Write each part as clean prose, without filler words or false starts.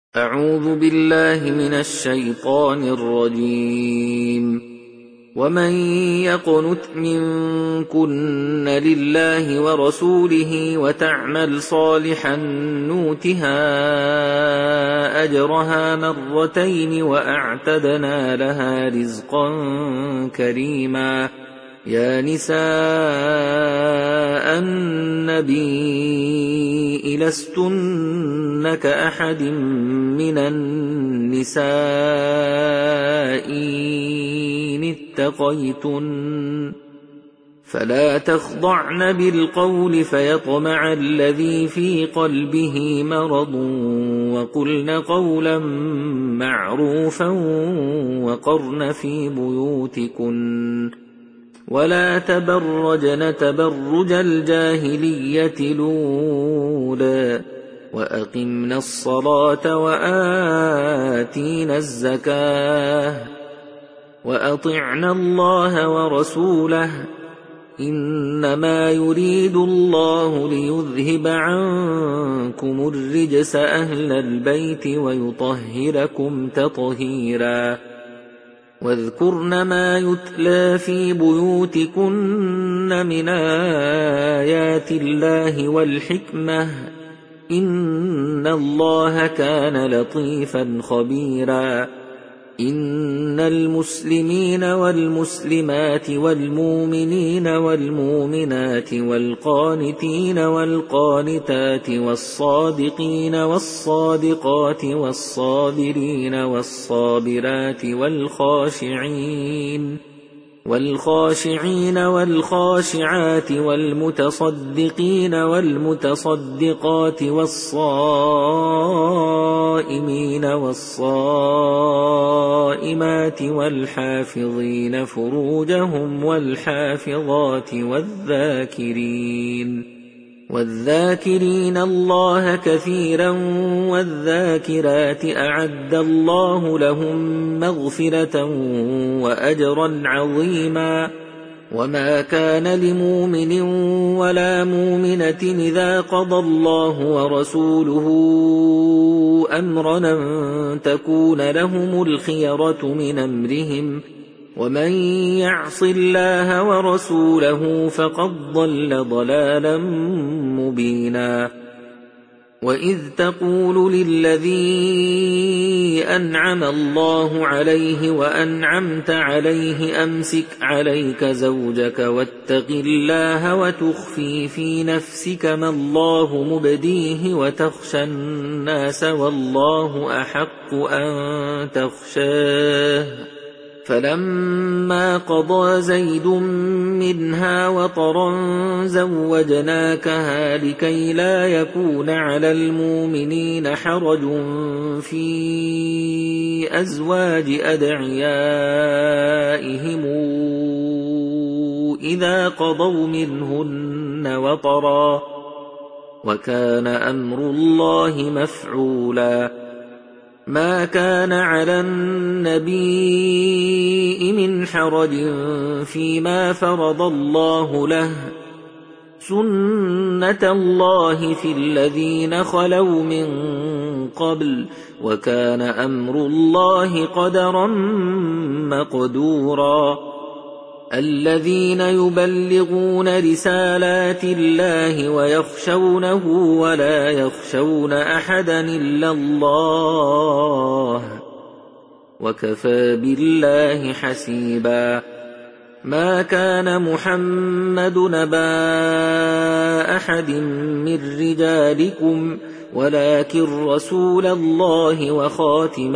أعوذ بالله من الشيطان الرجيم. ومن يقنت منكن لله ورسوله وتعمل صالحا نؤتها أجرها مرتين وأعتدنا لها رزقا كريما. يا نساء النبي لستن كأحد من النساء إن اتقيتن فلا تخضعن بالقول فيطمع الذي في قلبه مرض وقلن قولا معروفا وقرن في بيوتكن ولا تبرجن تبرج الجاهلية الأولى وأقمنا الصلاة وآتينا الزكاة وأطعنا الله ورسوله إنما يريد الله ليذهب عنكم الرجس أهل البيت ويطهركم تطهيرا. واذكرن ما يتلى في بيوتكن من آيات الله والحكمة إن الله كان لطيفا خبيرا. إن المسلمين والمسلمات والمؤمنين والمؤمنات والقانتين والقانتات والصادقين والصادقات والصابرين والصابرات والخاشعين والخاشعات والمتصدقين والمتصدقات والصائمين والصائمات والحافظين فروجهم والحافظات والذاكرين الله كثيرا والذاكرات أعد الله لهم مغفرة وأجرا عظيما. وما كان لمؤمن ولا مؤمنة إذا قضى الله ورسوله أمرا أن تكون لهم الخيرة من أمرهم ومن يعص الله ورسوله فقد ضل ضلالا مبينا. وإذ تقول للذي أنعم الله عليه وأنعمت عليه أمسك عليك زوجك واتق الله وتخفي في نفسك ما الله مبديه وتخشى الناس والله أحق أن تخشاه فلما قضى زيد منها وطرا زوجناكها لكي لا يكون على المؤمنين حرج في أزواج أدعيائهم إذا قضوا منهن وطرا وكان أمر الله مفعولا. ما كان على النبي من حرج فيما فرض الله له سنة الله في الذين خلوا من قبل وكان أمر الله قدرا مقدورا. الذين يبلغون رسالات الله ويخشونه ولا يخشون أحدا إلا الله وكفى بالله حسيبا. ما كان محمد نبا أحد من رجالكم ولكن رسول الله وخاتم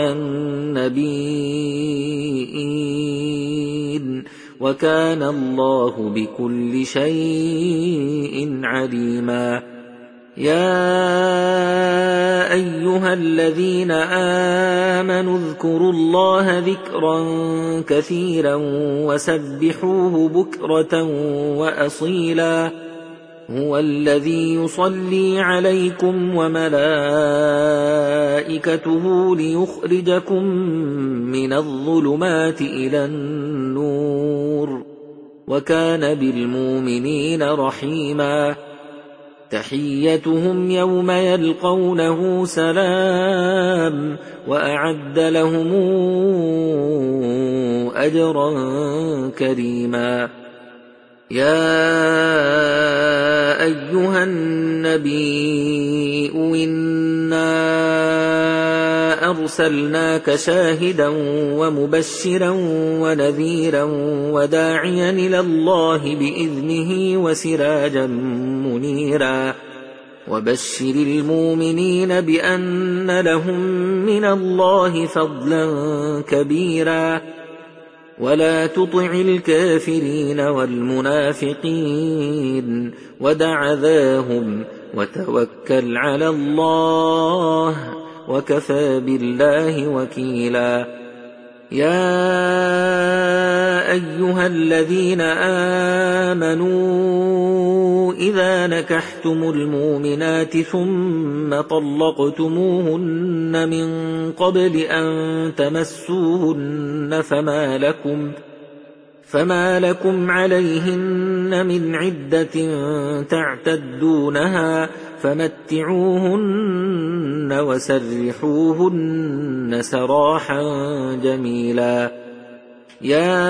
النبيين وكان الله بكل شيء عليما. يا أيها الذين آمنوا اذكروا الله ذكرا كثيرا وسبحوه بكرة وأصيلا. هو الذي يصلي عليكم وملائكته ليخرجكم من الظلمات إلى النور وكان بالمؤمنين رحيما. تحيتهم يوم يلقونه سلام وأعد لهم أجرا كريما يا أيها النبي إنا أرسلناك شاهدا ومبشرا ونذيرا وداعيا إلى الله بإذنه وسراجا منيرا وبشر المؤمنين بأن لهم من الله فضلا كبيرا ولا تطع الكافرين والمنافقين ودع ذاهم وتوكل على الله وكفى بالله وكيلا يا أيها الذين آمنوا إذا نكحتم المؤمنات ثم طلقتموهن من قبل أن تمسوهن فما لكم عليهن من عدة تعتدونها فمتعوهن وسرحوهن سراحا جميلا يا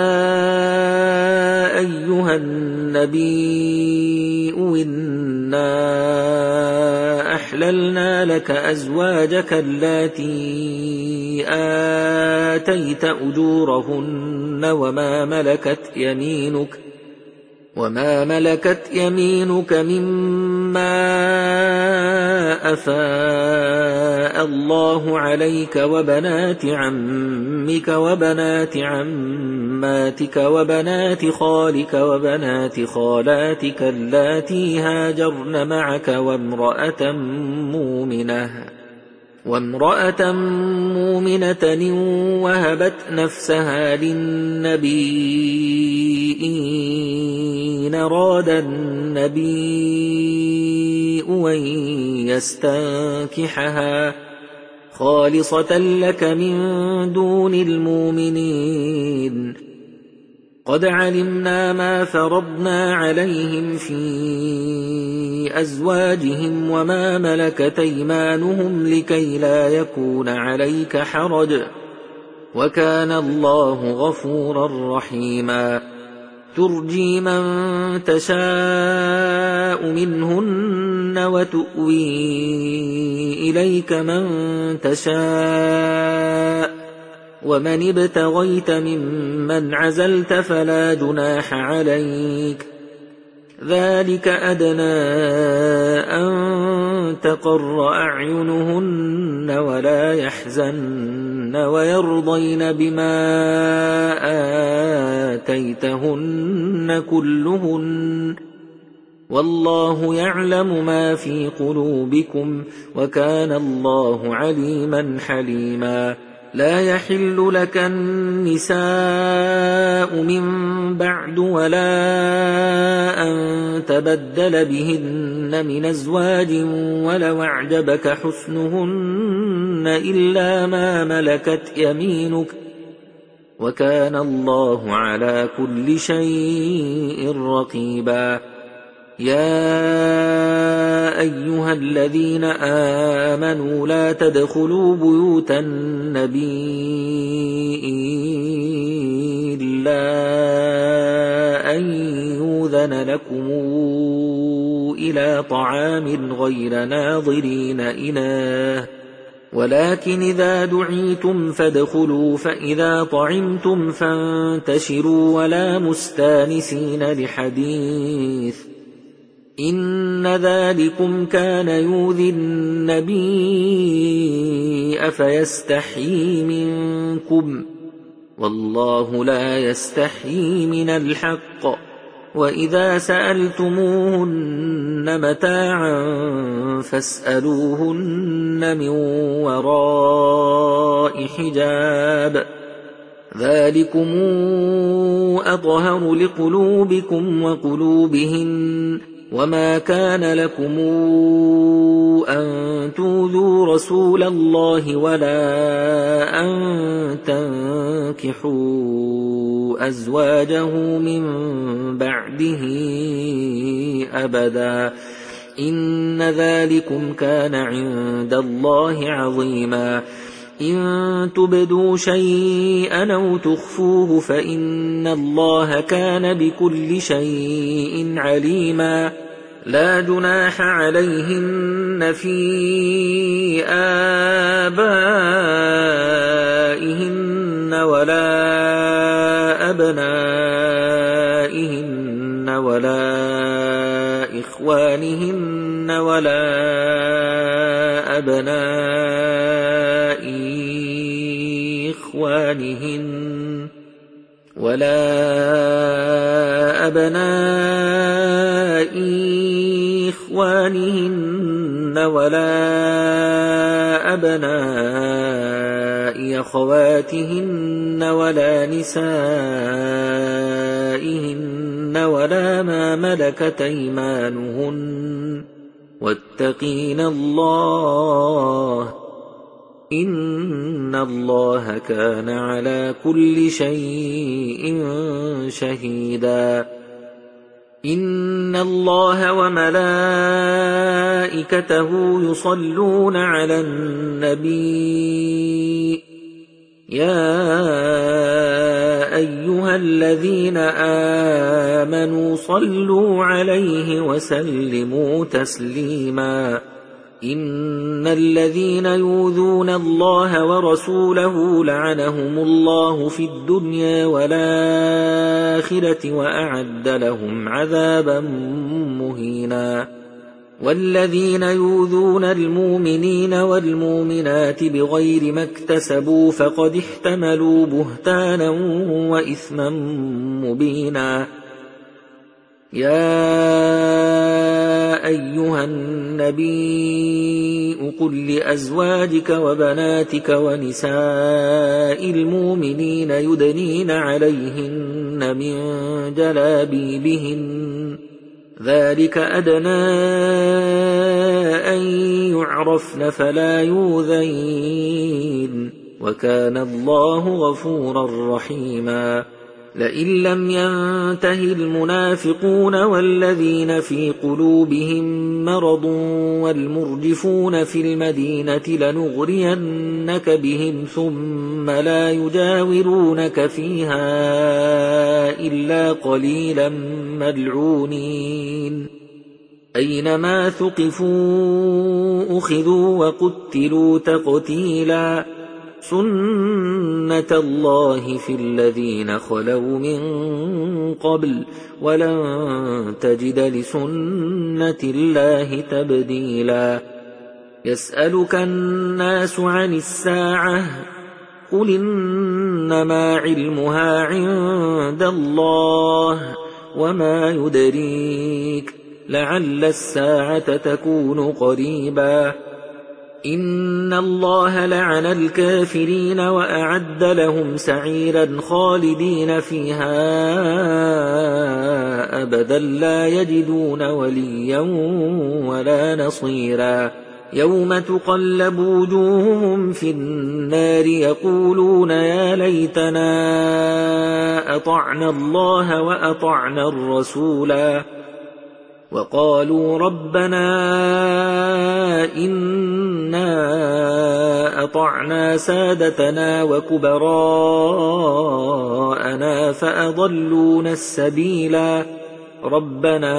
أيها النبي إنا أحللنا لك أزواجك اللاتي آتيت أجورهن وما ملكت يمينك مما أفاء الله عليك وبنات عمك وبنات عماتك وبنات خالك وبنات خالاتك اللاتي هاجرن معك وامرأة مؤمنة وهبت نفسها للنبي إن أراد النبي أن يستنكحها خالصة لك من دون المؤمنين قد علمنا ما فرضنا عليهم في أزواجهم وما ملكت أيمانهم لكي لا يكون عليك حرج وكان الله غفورا رحيما ترجي من تشاء منهن وتؤوي إليك من تشاء ومن ابتغيت ممن عزلت فلا جناح عليك ذلك أدنى أن تقر أعينهن ولا يحزن ويرضين بما آتيتهن كلهن والله يعلم ما في قلوبكم وكان الله عليما حليما لا يحل لك النساء من بعد ولا أن تبدل بهن من أزواج ولو أعجبك حسنهن إلا ما ملكت يمينك وكان الله على كل شيء رقيبا يا أيها الذين آمنوا لا تدخلوا بيوت النبي إلا أن يؤذن لكم إلى طعام غير ناظرين إناه ولكن إذا دعيتم فادخلوا فإذا طعمتم فانتشروا ولا مستانسين لحديث إن ذلكم كان يؤذي النبي أفيستحيي منكم والله لا يستحيي من الحق وإذا سألتموهن متاعا فاسألوهن من وراء حجاب ذلكم أطهر لقلوبكم وقلوبهن وما كان لكم أن تؤذوا رسول الله ولا أن تنكحوا أزواجه من بعده أبدا إن ذلكم كان عند الله عظيما إن تبدوا شيئا أو تخفوه فإن الله كان بكل شيء عليما لا جناح عليهن في آبائهن ولا أبنائهن ولا إخوانهن ولا أبناء إخوانهن ولا أبناء أخواتهن ولا نسائهن ولا ما ملكت أيمانهن واتقين الله إن الله كان على كل شيء شهيدا إن الله وملائكته يصلون على النبي يا أيها الذين آمنوا صلوا عليه وسلموا تسليما إن الذين يؤذون الله ورسوله لعنهم الله في الدنيا والآخرة وأعد لهم عذابا مهينا والذين يؤذون المؤمنين والمؤمنات بغير ما اكتسبوا فقد احتملوا بهتانا وإثما مبينا يا أيها النبي قل لأزواجك وبناتك ونساء المؤمنين يدنين عليهن من جلابيبهن ذلك أدنى أن يعرفن فلا يؤذين وكان الله غفورا رحيما لئن لم ينته المنافقون والذين في قلوبهم مرض والمرجفون في المدينة لنغرينك بهم ثم لا يجاورونك فيها إلا قليلا ملعونين أينما ثقفوا أخذوا وقتلوا تقتيلا سنة الله في الذين خلوا من قبل ولن تجد لسنة الله تبديلا يسألك الناس عن الساعة قل إنما علمها عند الله وما يدريك لعل الساعة تكون قريبا إن الله لعن الكافرين وأعد لهم سعيرا خالدين فيها أبدا لا يجدون وليا ولا نصيرا يوم تقلب وجوههم في النار يقولون يا ليتنا أطعنا الله وأطعنا الرسولا وقالوا ربنا إنا أطعنا سادتنا وكبراءنا فأضلونا السبيلا ربنا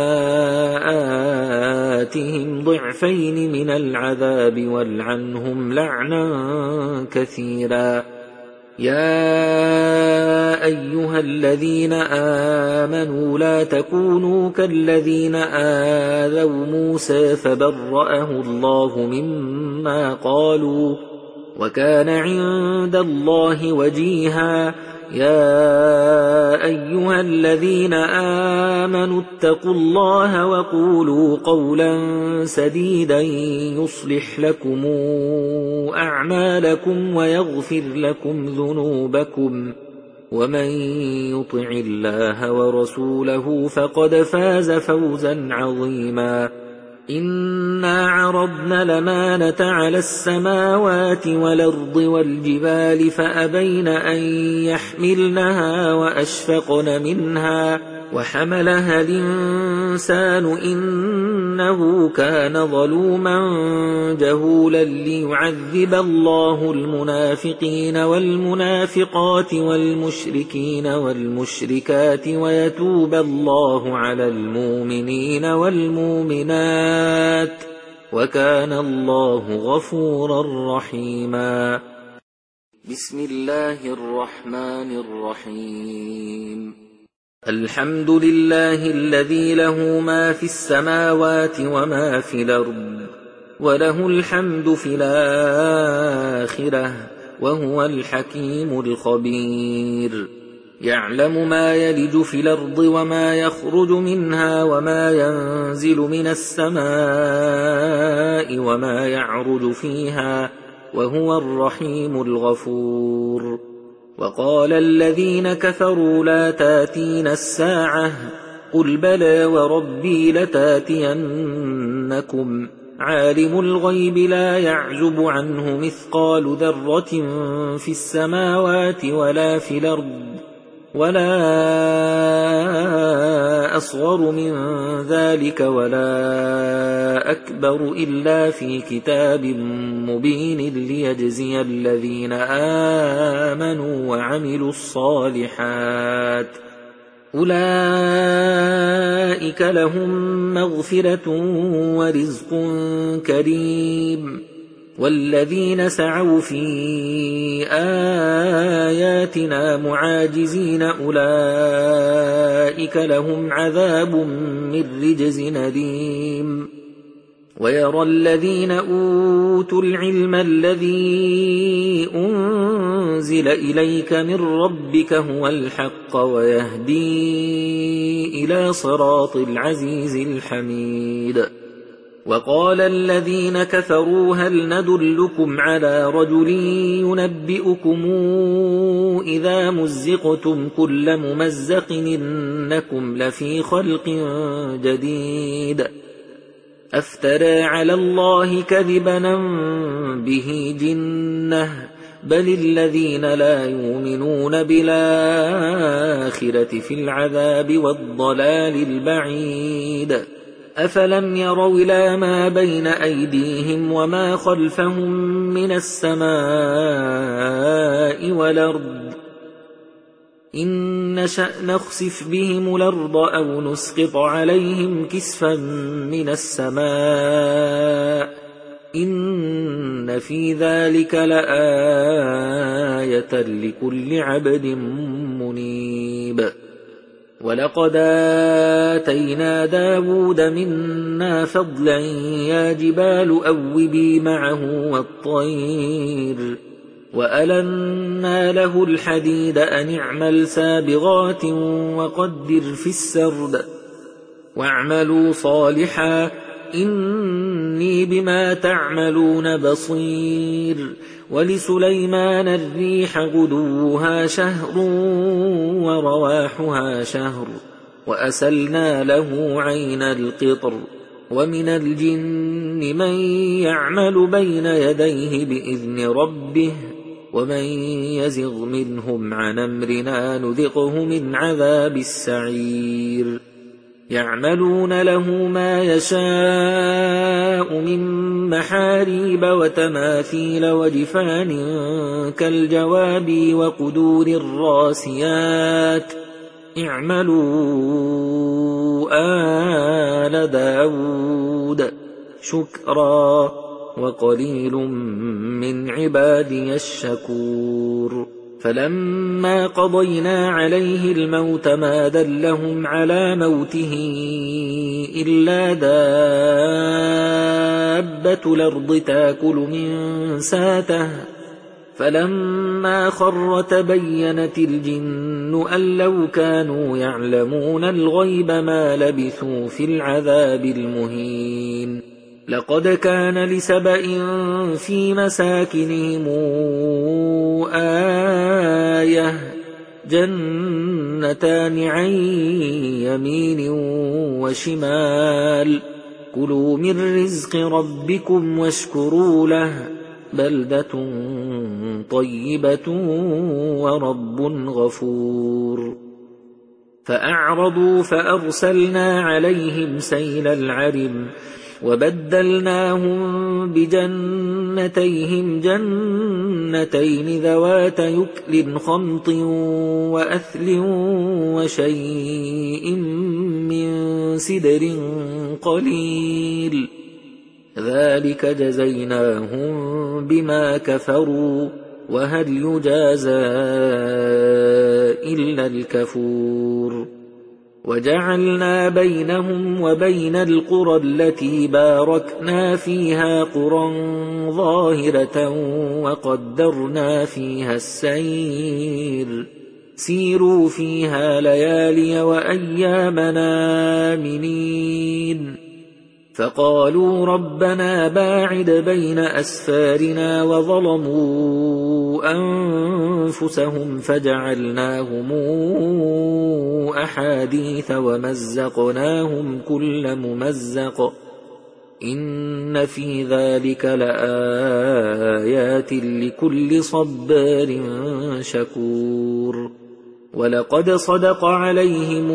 آتهم ضعفين من العذاب والعنهم لعنا كثيرا يا أيها الذين آمنوا لا تكونوا كالذين آذوا موسى فبرأه الله مما قالوا وكان عند الله وجيها يا أيها الذين آمنوا اتقوا الله وقولوا قولا سديدا يصلح لكم أعمالكم ويغفر لكم ذنوبكم ومن يطع الله ورسوله فقد فاز فوزا عظيما إنا عرضنا الأمانة على السماوات والأرض والجبال فأبين أن يحملنها وأشفقن منها وحملها الإنسان إنه إنه كان ظلوما جهولا ليعذب الله المنافقين والمنافقات والمشركين والمشركات ويتوب الله على المؤمنين والمؤمنات وكان الله غفورا رحيما. بسم الله الرحمن الرحيم. الحمد لله الذي له ما في السماوات وما في الأرض وله الحمد في الآخرة وهو الحكيم الخبير. يعلم ما يلج في الأرض وما يخرج منها وما ينزل من السماء وما يعرج فيها وهو الرحيم الغفور. وقال الذين كفروا لا تاتينا الساعة قل بلى وربي لتاتينكم عالم الغيب لا يعزب عنه مثقال ذرة في السماوات ولا في الأرض ولا أصغر من ذلك ولا أكبر إلا في كتاب مبين ليجزي الذين آمنوا وعملوا الصالحات أولئك لهم مغفرة ورزق كريم. والذين سعوا في آياتنا معاجزين أولئك لهم عذاب من رجز أليم. ويرى الذين أوتوا العلم الذي أنزل إليك من ربك هو الحق ويهدي إلى صراط العزيز الحميد. وقال الذين كفروا هل ندلكم على رجل ينبئكم إذا مزقتم كل ممزق إنكم لفي خلق جديد أفترى على الله كذبا به جنة بل الذين لا يؤمنون بالآخرة في العذاب والضلال البعيد. أفلم يروا إلى ما بين أيديهم وما خلفهم من السماء والأرض إن نشأ نخسف بهم الأرض أو نسقط عليهم كسفا من السماء إن في ذلك لآية لكل عبد منيب. ولقد آتينا داود منا فضلا يا جبال أوبي معه والطير وألنا له الحديد أن اعمل سابغات وقدر في السرد واعملوا صالحا إني بما تعملون بصير. ولسليمان الريح غدوها شهر ورواحها شهر وأسلنا له عين القطر. ومن الجن من يعمل بين يديه بإذن ربه ومن يزغ منهم عن أمرنا نذقه من عذاب السعير. يعملون له ما يشاء من محاريب وتماثيل وجفان كالجواب وقدور الراسيات اعملوا آل داود شكرا وقليل من عبادي الشكور. فلما قضينا عليه الموت ما دلهم على موته إلا دابة الأرض تاكل من ساته فلما خر تبينت الجن أن لو كانوا يعلمون الغيب ما لبثوا في العذاب المهين. لقد كان لسبإ في مساكنهم آية جنتان عن يمين وشمال كلوا من رزق ربكم واشكروا له بلدة طيبة ورب غفور. فأعرضوا فأرسلنا عليهم سيل العرم وبدلناهم بجنتيهم جنتين ذوات يكل خمط وأثل وشيء من سدر قليل ذلك جزيناهم بما كفروا وهل يجازى إلا الكفور وجعلنا بينهم وبين القرى التي باركنا فيها قرى ظاهرة وقدرنا فيها السير سيروا فيها ليالي وأيامنا آمنين فقالوا ربنا باعد بين أسفارنا وظلموا أنفسهم فجعلناهم أحاديث ومزقناهم كل ممزق إن في ذلك لآيات لكل صبار شكور ولقد صدق عليهم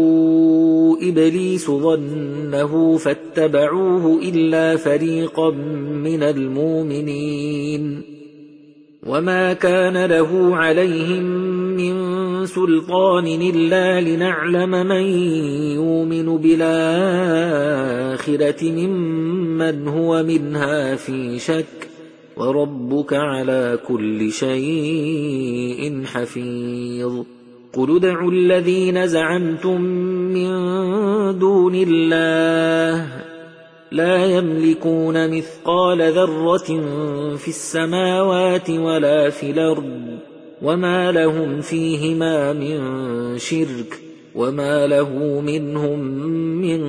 إبليس ظنه فاتبعوه إلا فريقا من المؤمنين وما كان له عليهم من سلطان إلا لنعلم من يؤمن بالآخرة ممن هو منها في شك وربك على كل شيء حفيظ قل ادعوا الذين زعمتم من دون الله لا يملكون مثقال ذرة في السماوات ولا في الأرض وما لهم فيهما من شرك وما له منهم من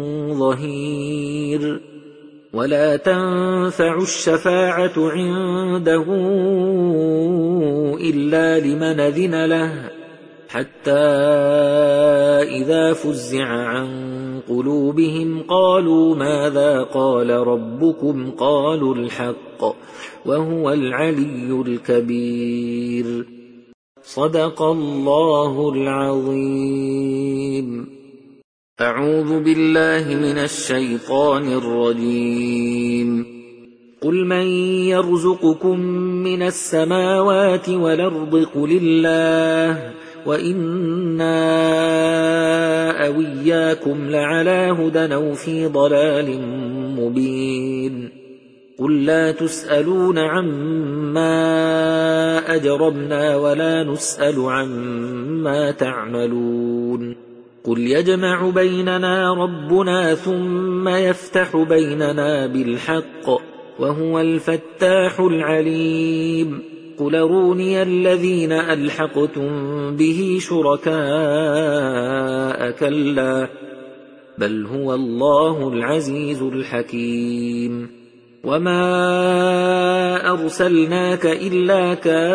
ظهير ولا تنفع الشفاعة عنده إلا لمن أذن له حتى إذا فزع عن قلوبهم قالوا ماذا قال ربكم قالوا الحق وهو العلي الكبير صدق الله العظيم أعوذ بالله من الشيطان الرجيم قل من يرزقكم من السماوات والأرض قل الله وإنا أو إياكم لعلى هدى أو في ضلال مبين قل لا تسألون عما أجرمنا ولا نسأل عما تعملون قل يجمع بيننا ربنا ثم يفتح بيننا بالحق وهو الفتاح العليم قل أروني الذين ألحقتم به شركاء كلا بل هو الله العزيز الحكيم وما أرسلناك إلا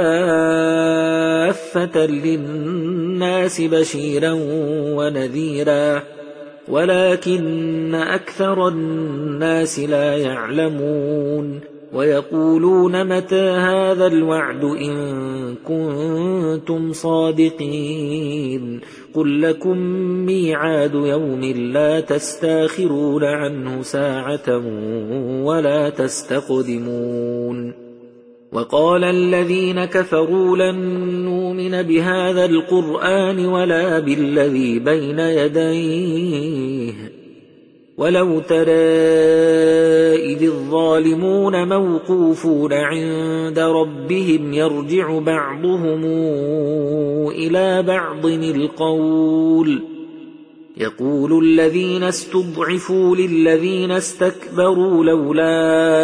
كافة للناس بشيرا ونذيرا ولكن أكثر الناس لا يعلمون ويقولون متى هذا الوعد إن كنتم صادقين قل لكم ميعاد يوم لا تستاخرون عنه ساعة ولا تستقدمون وقال الذين كفروا لن نؤمن بهذا القرآن ولا بالذي بين يديه ولو ترى إذ الظالمون موقوفون عند ربهم يرجع بعضهم إلى بعض القول يقول الذين استضعفوا للذين استكبروا لولا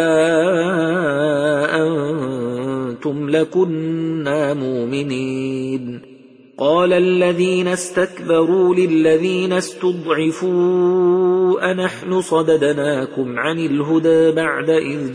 أنتم لكنا مؤمنين قال الذين استكبروا للذين استضعفوا أنحن صددناكم عن الهدى بعد إذ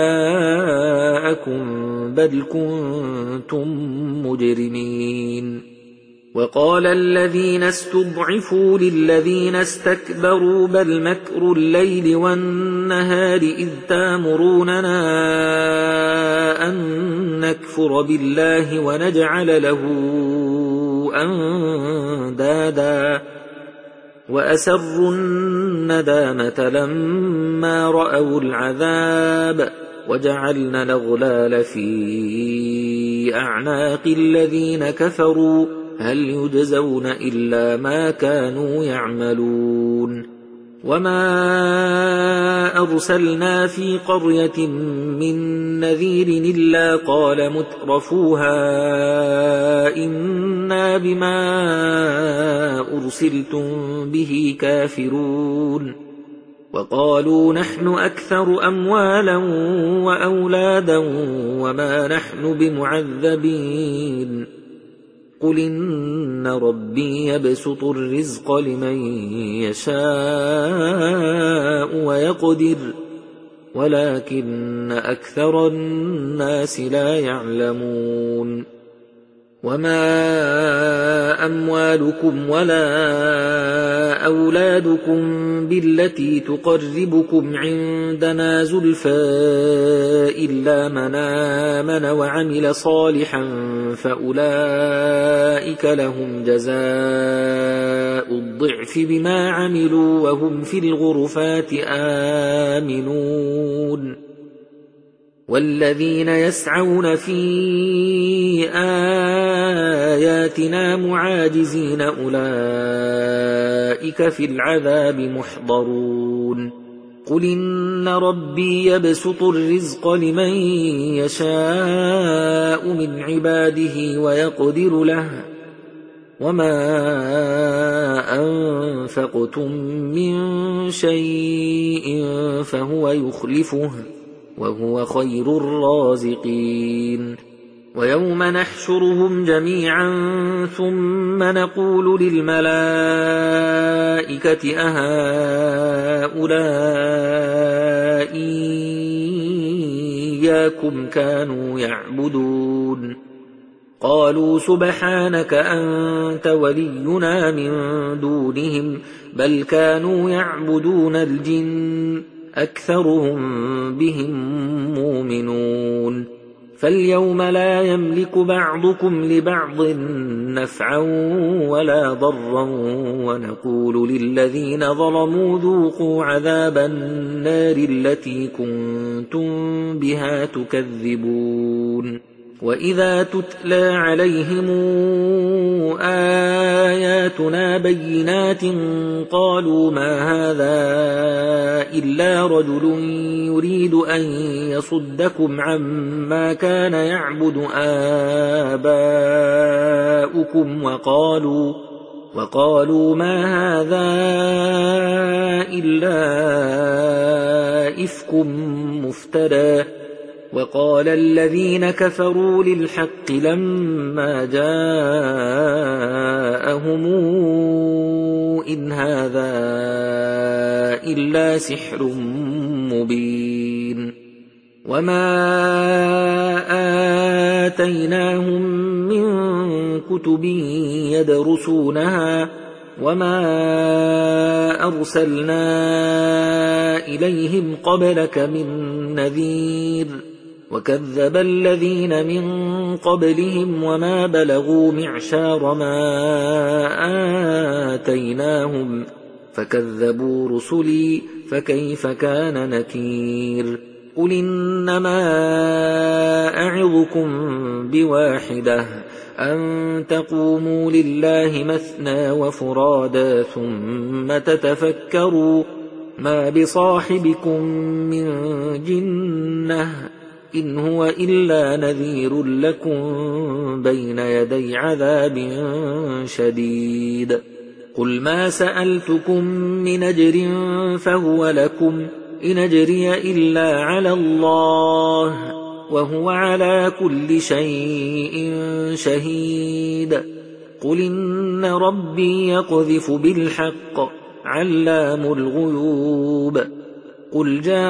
جاءكم بل كنتم مجرمين وقال الذين استضعفوا للذين استكبروا بل مكر الليل والنهار إذ تامروننا أن نكفر بالله ونجعل له أندادا وأسروا الندامة لما رأوا العذاب وجعلنا الأغلال في أعناق الذين كفروا هل يجزون إلا ما كانوا يعملون وما أرسلنا في قرية من نذير إلا قال مترفوها إنا بما أرسلتم به كافرون وقالوا نحن أكثر أموالا وأولادا وما نحن بمعذبين قل إن ربي يبسط الرزق لمن يشاء ويقدر ولكن أكثر الناس لا يعلمون وما أموالكم ولا أولادكم بالتي تقربكم عندنا زلفى إلا من آمن وعمل صالحا فأولئك لهم جزاء الضعف بما عملوا وهم في الغرفات آمنون والذين يسعون في آياتنا معاجزين أولئك في العذاب محضرون قل إن ربي يبسط الرزق لمن يشاء من عباده ويقدر له وما أنفقتم من شيء فهو يخلفه وهو خير الرازقين ويوم نحشرهم جميعا ثم نقول للملائكة أهؤلاء إياكم كانوا يعبدون قالوا سبحانك أنت ولينا من دونهم بل كانوا يعبدون الجن أكثرهم بهم مؤمنون فاليوم لا يملك بعضكم لبعض نفعا ولا ضرا ونقول للذين ظلموا ذوقوا عذاب النار التي كنتم بها تكذبون وإذا تتلى عليهم آياتنا بينات قالوا ما هذا إلا رجل يريد أن يصدكم عما كان يعبد آباؤكم وقالوا ما هذا إلا إفك مفترى وقال الذين كفروا للحق لما جاءهم إن هذا إلا سحر مبين وما آتيناهم من كتب يدرسونها وما أرسلنا إليهم قبلك من نذير وكذب الذين من قبلهم وما بلغوا معشار ما آتيناهم فكذبوا رسلي فكيف كان نكير قل إنما أعظكم بواحدة أن تقوموا لله مثنى وفرادا ثم تتفكروا ما بصاحبكم من جنة إن هو إلا نذير لكم بين يدي عذاب شديد قل ما سألتكم من أجر فهو لكم إن أجري إلا على الله وهو على كل شيء شهيد قل إن ربي يقذف بالحق علام الغيوب قل جاء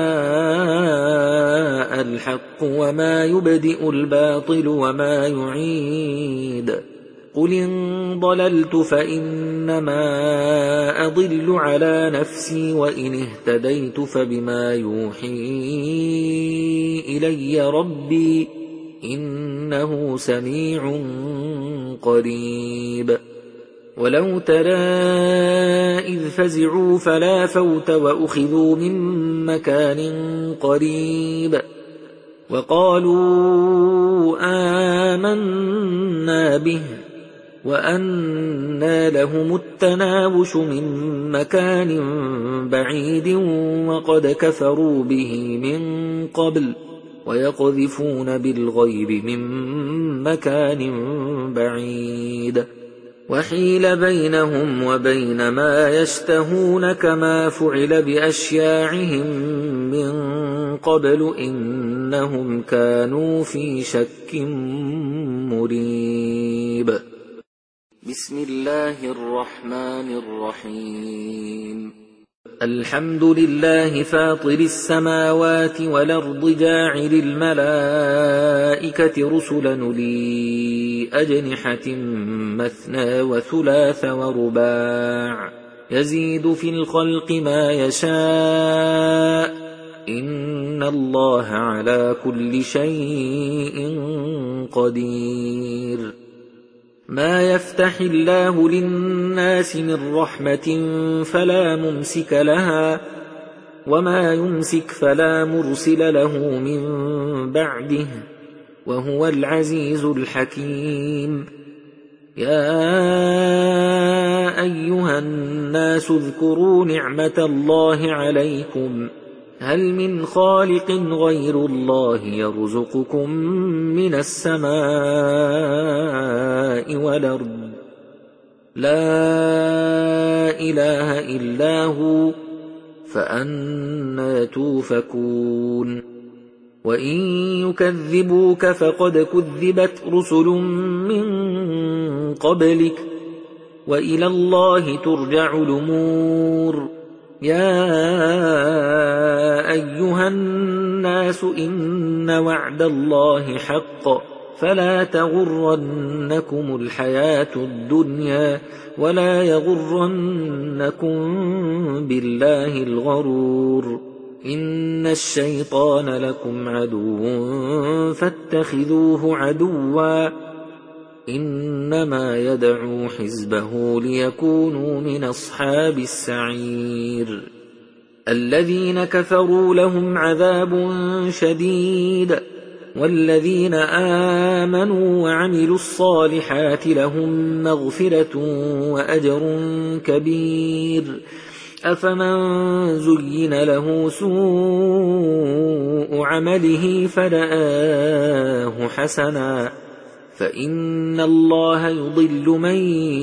الحق وما يبدئ الباطل وما يعيد قل إن ضللت فإنما أضل على نفسي وإن اهتديت فبما يوحي إلي ربي إنه سميع قريب. ولو ترى إذ فزعوا فلا فوت وأخذوا من مكان قريب وقالوا آمنا به وأنى لهم التناوش من مكان بعيد وقد كفروا به من قبل ويقذفون بالغيب من مكان بعيد وحيل بينهم وبين ما يشتهون كما فعل بأشياعهم من قبل إنهم كانوا في شك مريب. بسم الله الرحمن الرحيم. الحمد لله فاطر السماوات والأرض جاعل الملائكة رسلا أولي أجنحة مثنى وثلاث ورباع يزيد في الخلق ما يشاء إن الله على كل شيء قدير. ما يفتح الله للناس من رحمة فلا ممسك لها وما يمسك فلا مرسل له من بعده وهو العزيز الحكيم. يا أيها الناس اذكروا نعمة الله عليكم هل من خالق غير الله يرزقكم من السماء والأرض لا إله إلا هو فأنى توفكون. وإن يكذبوك فقد كذبت رسل من قبلك وإلى الله ترجع الأمور. يا أيها الناس إن وعد الله حق فلا تغرنكم الحياة الدنيا ولا يغرنكم بالله الغرور. إن الشيطان لكم عدو فاتخذوه عدوا إنما يدعو حزبه ليكونوا من أصحاب السعير. الذين كفروا لهم عذاب شديد والذين آمنوا وعملوا الصالحات لهم مغفرة وأجر كبير. أفمن زين له سوء عمله فرآه حسنا فإن الله يضل من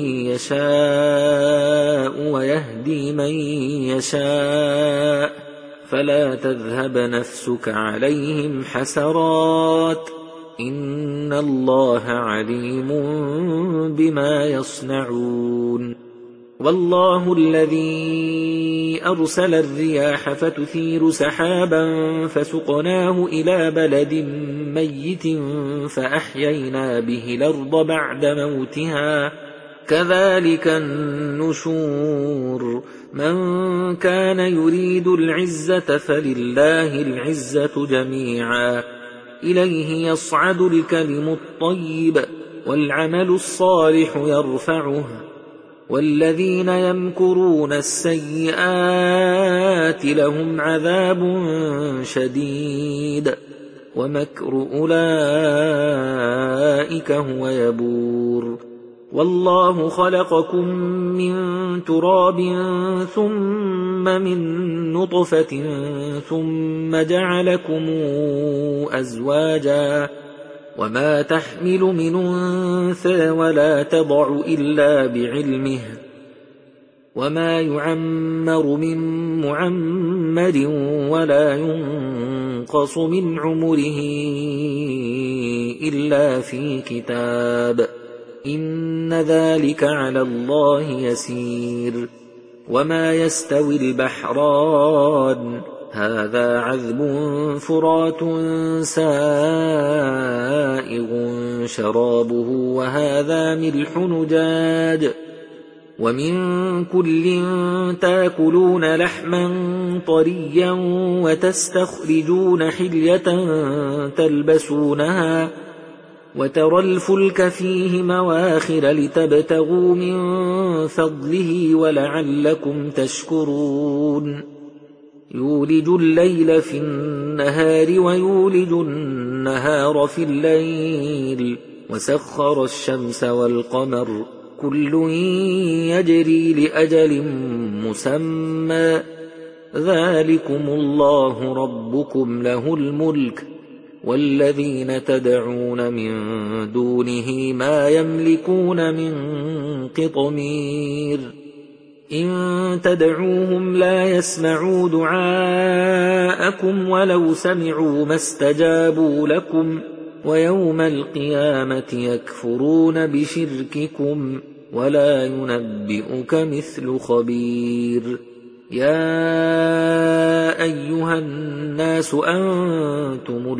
يشاء ويهدي من يشاء فلا تذهب نفسك عليهم حسرات إن الله عليم بما يصنعون. والله الذي أرسل الرياح فتثير سحابا فسقناه إلى بلد ميت فأحيينا به الأرض بعد موتها كذلك النشور. من كان يريد العزة فلله العزة جميعا إليه يصعد الكلم الطيب والعمل الصالح يرفعه والذين يمكرون السيئات لهم عذاب شديد ومكر أولئك هو يبور. والله خلقكم من تراب ثم من نطفة ثم جعلكم أزواجا وما تحمل من أنثى ولا تضع إلا بعلمه وما يعمر من معمر ولا ينقص من عمره إلا في كتاب إن ذلك على الله يسير. وما يستوي البحران هذا عذب فرات سائغ شرابه وهذا ملح نجاج ومن كل تاكلون لحما طريا وتستخرجون حلية تلبسونها وترى الفلك فيه مواخر لتبتغوا من فضله ولعلكم تشكرون يولج الليل في النهار ويولج النهار في الليل وسخر الشمس والقمر كل يجري لأجل مسمى ذلكم الله ربكم له الملك والذين تدعون من دونه ما يملكون من قطمير إن تدعوهم لا يسمعوا دعاءكم ولو سمعوا ما استجابوا لكم ويوم القيامة يكفرون بشرككم ولا ينبئك مثل خبير يا أيها الناس أنتم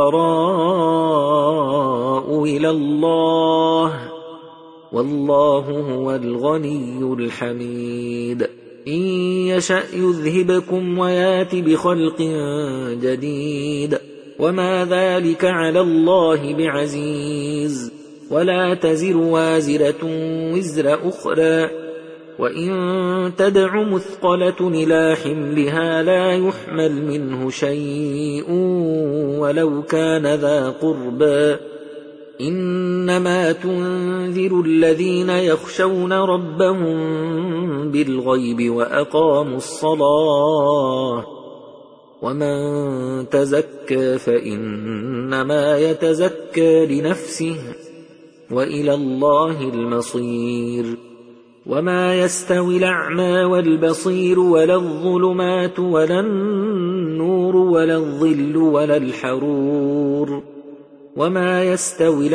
الفقراء إلى الله والله هو الغني الحميد إن يشأ يذهبكم ويات بخلق جديد وما ذلك على الله بعزيز ولا تزر وازرة وزر أخرى وإن تدع مثقلة إلى حملها لا يحمل منه شيء ولو كان ذا قربى إنما تنذر الذين يخشون ربهم بالغيب وأقاموا الصلاة ومن تزكى فإنما يتزكى لنفسه وإلى الله المصير وما يستوي الأعمى والبصير ولا الظلمات ولا النور ولا الظل ولا الحرور وما يستوي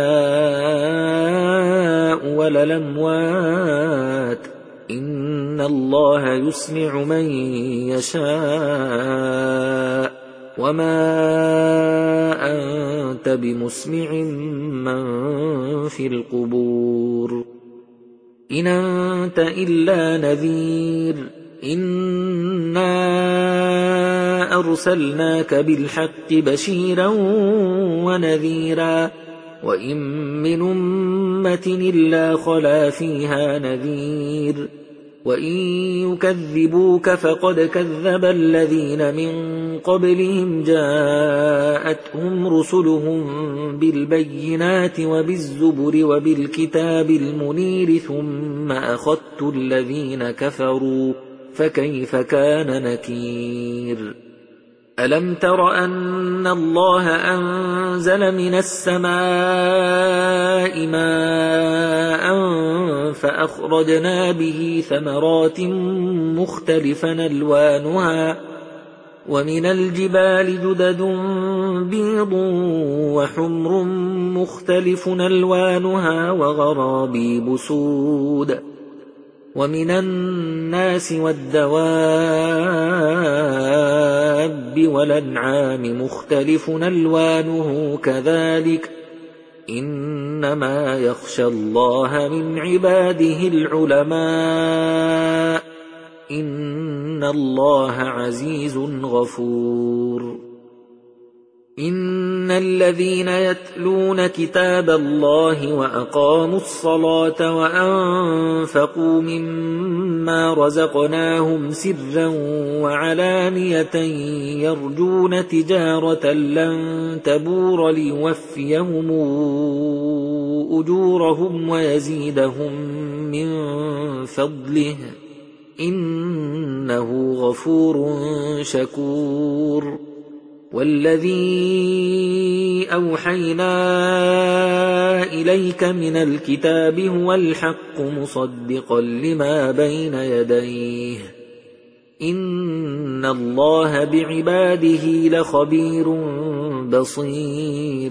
الأحياء ولا الأموات إن الله يسمع من يشاء وما أنت بمسمع من في القبور إن أنت إلا نذير إنا أرسلناك بالحق بشيرا ونذيرا وإن من أمة إلا خلا فيها نذير وإن يكذبوك فقد كذب الذين من قبلهم جاءتهم رسلهم بالبينات وبالزبر وبالكتاب المنير ثم أخذت الذين كفروا فكيف كان نكير ألم تر أن الله أنزل من السماء ماء فأخرجنا به ثمرات مختلفا ألوانها ومن الجبال جدد بيض وحمر مختلف ألوانها وغرابيب سود ومن الناس والدواب والأنعام مختلف ألوانه كذلك إنما يخشى الله من عباده العلماء إن الله عزيز غفور إن الذين يتلون كتاب الله وأقاموا الصلاة وأنفقوا مما رزقناهم سرا وعلانية يرجون تجارة لن تبور ليوفيهم أجورهم ويزيدهم من فضله إنه غفور شكور والذي أوحينا إليك من الكتاب هو الحق مصدقا لما بين يديه إن الله بعباده لخبير بصير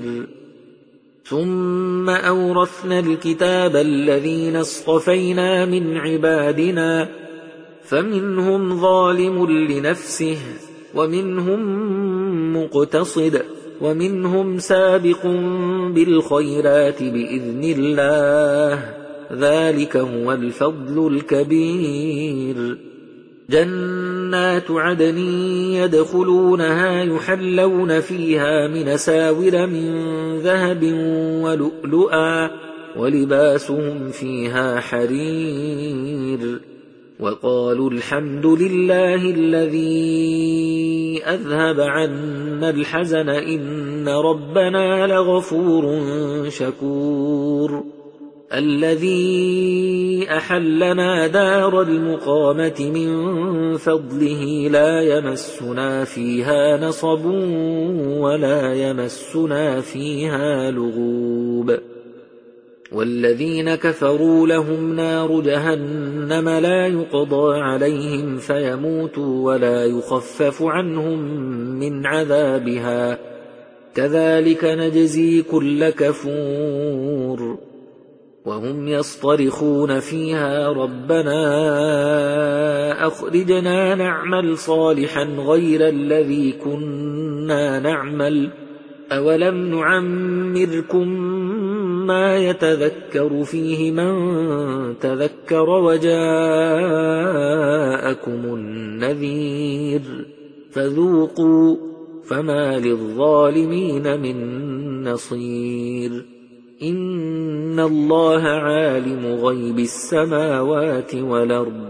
ثم أورثنا الكتاب الذين اصطفينا من عبادنا فمنهم ظالم لنفسه ومنهم مقتصد ومنهم سابق بالخيرات بإذن الله ذلك هو الفضل الكبير جنات عدن يدخلونها يحلون فيها من أساور من ذهب ولؤلؤا ولباسهم فيها حرير وقالوا الحمد لله الذي أذهب عنا الحزن إن ربنا لغفور شكور الذي أحلنا دار المقامة من فضله لا يمسنا فيها نصب ولا يمسنا فيها لغوب والذين كفروا لهم نار جهنم لا يقضى عليهم فيموتوا ولا يخفف عنهم من عذابها كذلك نجزي كل كفور وهم يصطرخون فيها ربنا أخرجنا نعمل صالحا غير الذي كنا نعمل أولم نعمركم ما يتذكر فيه من تذكر وجاءكم النذير فذوقوا فما للظالمين من نصير إن الله عالم غيب السماوات والأرض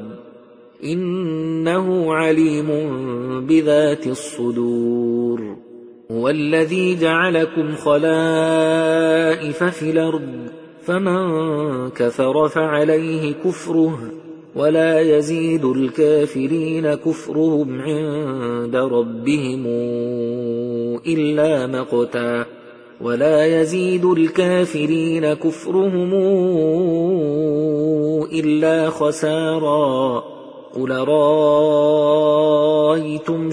إنه عليم بذات الصدور هو الذي جعلكم خلائف في الأرض فمن كفر فعليه كفره ولا يزيد الكافرين كفرهم عند ربهم إلا مقتا ولا يزيد الكافرين كفرهم إلا خسارا قل رأيتم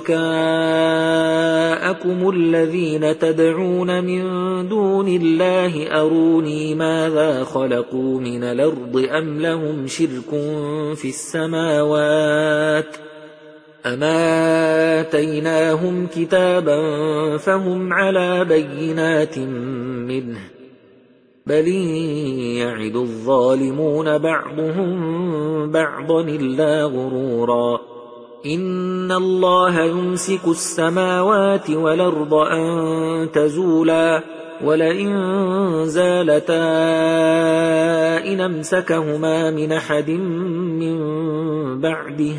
شركاءكم الذين تدعون من دون الله أروني ماذا خلقوا من الأرض أم لهم شرك في السماوات أما آتيناهم كتابا فهم على بينات منه بل يعد الظالمون بعضهم بعضا إلا غرورا إن الله يمسك السماوات والأرض أن تزولا ولئن زالتا إن أمسكهما من أحد من بعده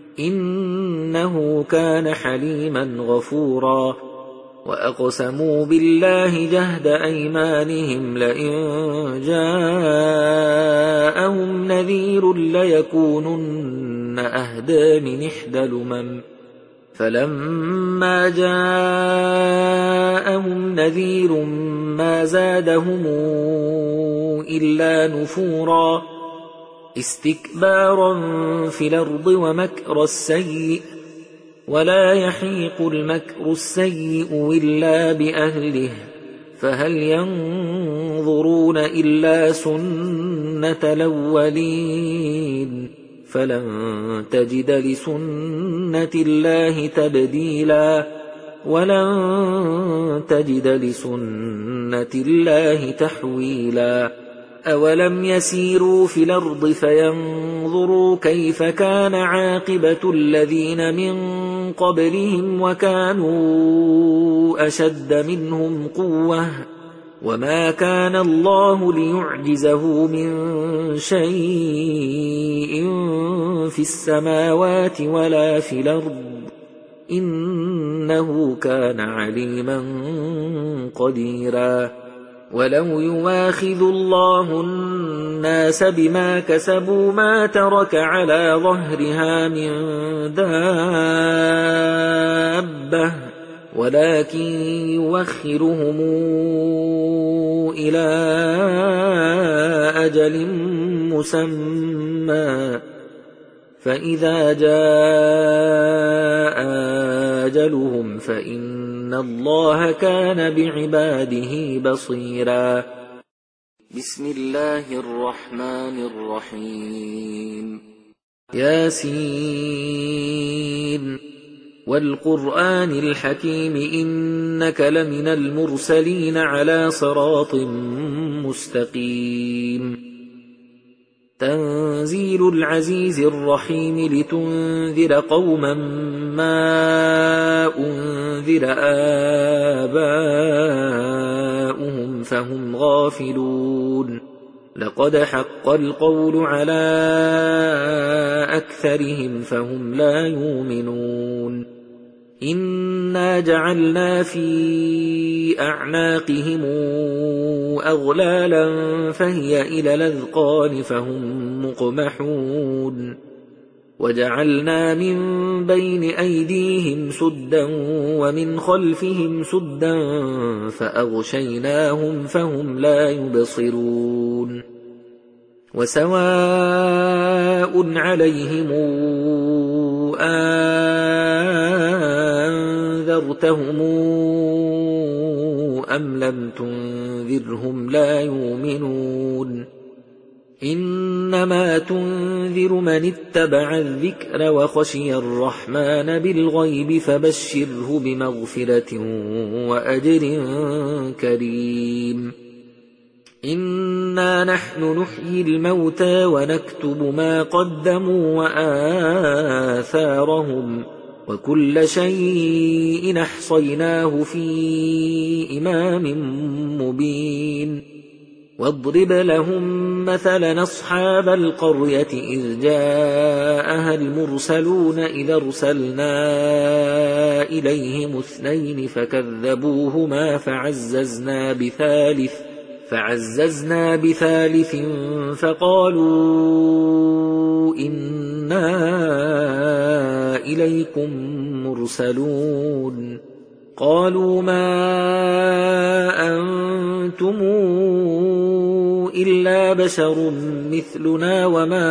إنه كان حليما غفورا وأقسموا بالله جهد أيمانهم لئن جاءهم نذير ليكونن أهدى من إحدى الأمم فلما جاءهم نذير ما زادهم إلا نفورا استكبارا في الأرض ومكر السيء ولا يحيق المكر السيء إلا بأهله فهل ينظرون إلا سنة الأولين فلن تجد لسنة الله تبديلا ولن تجد لسنة الله تحويلا أولم يسيروا في الأرض فينظروا كيف كان عاقبة الذين من قبلهم وكانوا أشد منهم قوة وما كان الله ليعجزه من شيء في السماوات ولا في الأرض إنه كان عليما قديرا ولو يواخذ الله الناس بما كسبوا ما ترك على ظهرها من دابة ولكن يوخرهم إلى أجل مسمى فإذا جاء أجلهم فإن الله كان بعباده بصيرا بسم الله الرحمن الرحيم ياسين والقرآن الحكيم إنك لمن المرسلين على صراط مستقيم تنزيل العزيز الرحيم لتنذر قوما ما أنذر آباؤهم فهم غافلون لقد حق القول على أكثرهم فهم لا يؤمنون إنا جعلنا في أعناقهم أغلالا فهي إلى الأذقان فهم مقمحون وجعلنا من بين أيديهم سدا ومن خلفهم سدا فأغشيناهم فهم لا يبصرون وسواء عليهم أنذرتهم أم لم تنذرهم لا يؤمنون إنما تنذر من اتبع الذكر وخشي الرحمن بالغيب فبشره بمغفرة وأجر كريم إنا نحن نحيي الموتى ونكتب ما قدموا وآثارهم وكل شيء أحصيناه في إمام مبين واضرب لهم مثلا أصحاب القرية إذ جاءها المرسلون إذ أرسلنا إليهم 2 فكذبوهما فعززنا بثالث فقالوا إنا إليكم مرسلون قالوا ما أنتم إلا بشر مثلنا وما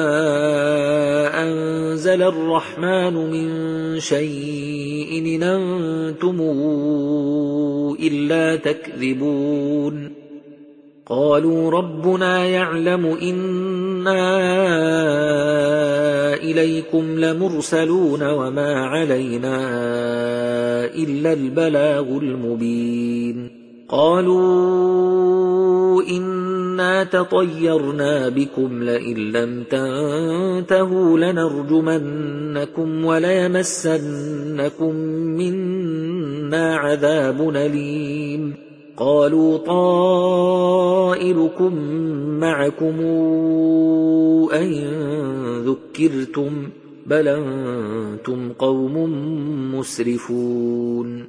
أنزل الرحمن من شيء إن أنتم إلا تكذبون قالوا ربنا يعلم إنا إليكم لمرسلون وما علينا إلا البلاغ المبين قالوا إنا تطيرنا بكم لئن لم تنتهوا لنرجمنكم وليمسنكم منا عذاب أليم قالوا طائركم معكم أئن ذكرتم بل أنتم قوم مسرفون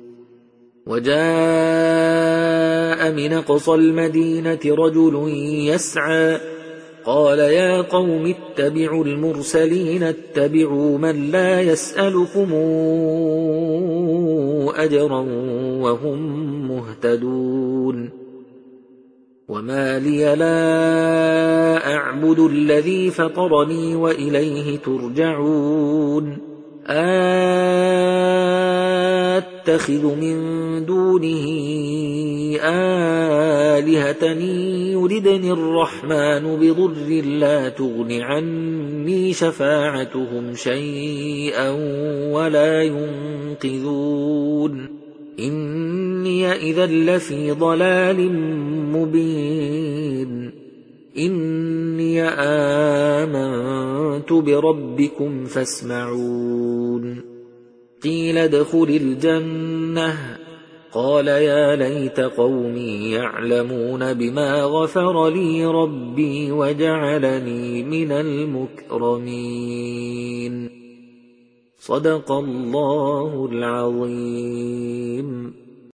وجاء من أقصى المدينة رجل يسعى قال يا قوم اتبعوا المرسلين اتبعوا من لا يسألكم أجرا وهم مهتدون وما لي لا أعبد الذي فطرني وإليه ترجعون أتخذ من دونه آلهة يردني الرحمن بضر لا تغن عني شفاعتهم شيئا ولا ينقذون إني إذا لفي ضلال مبين إني آمنت بربكم فاسمعون قيل ادخل الجنة قال يا ليت قومي يعلمون بما غفر لي ربي وجعلني من المكرمين صدق الله العظيم.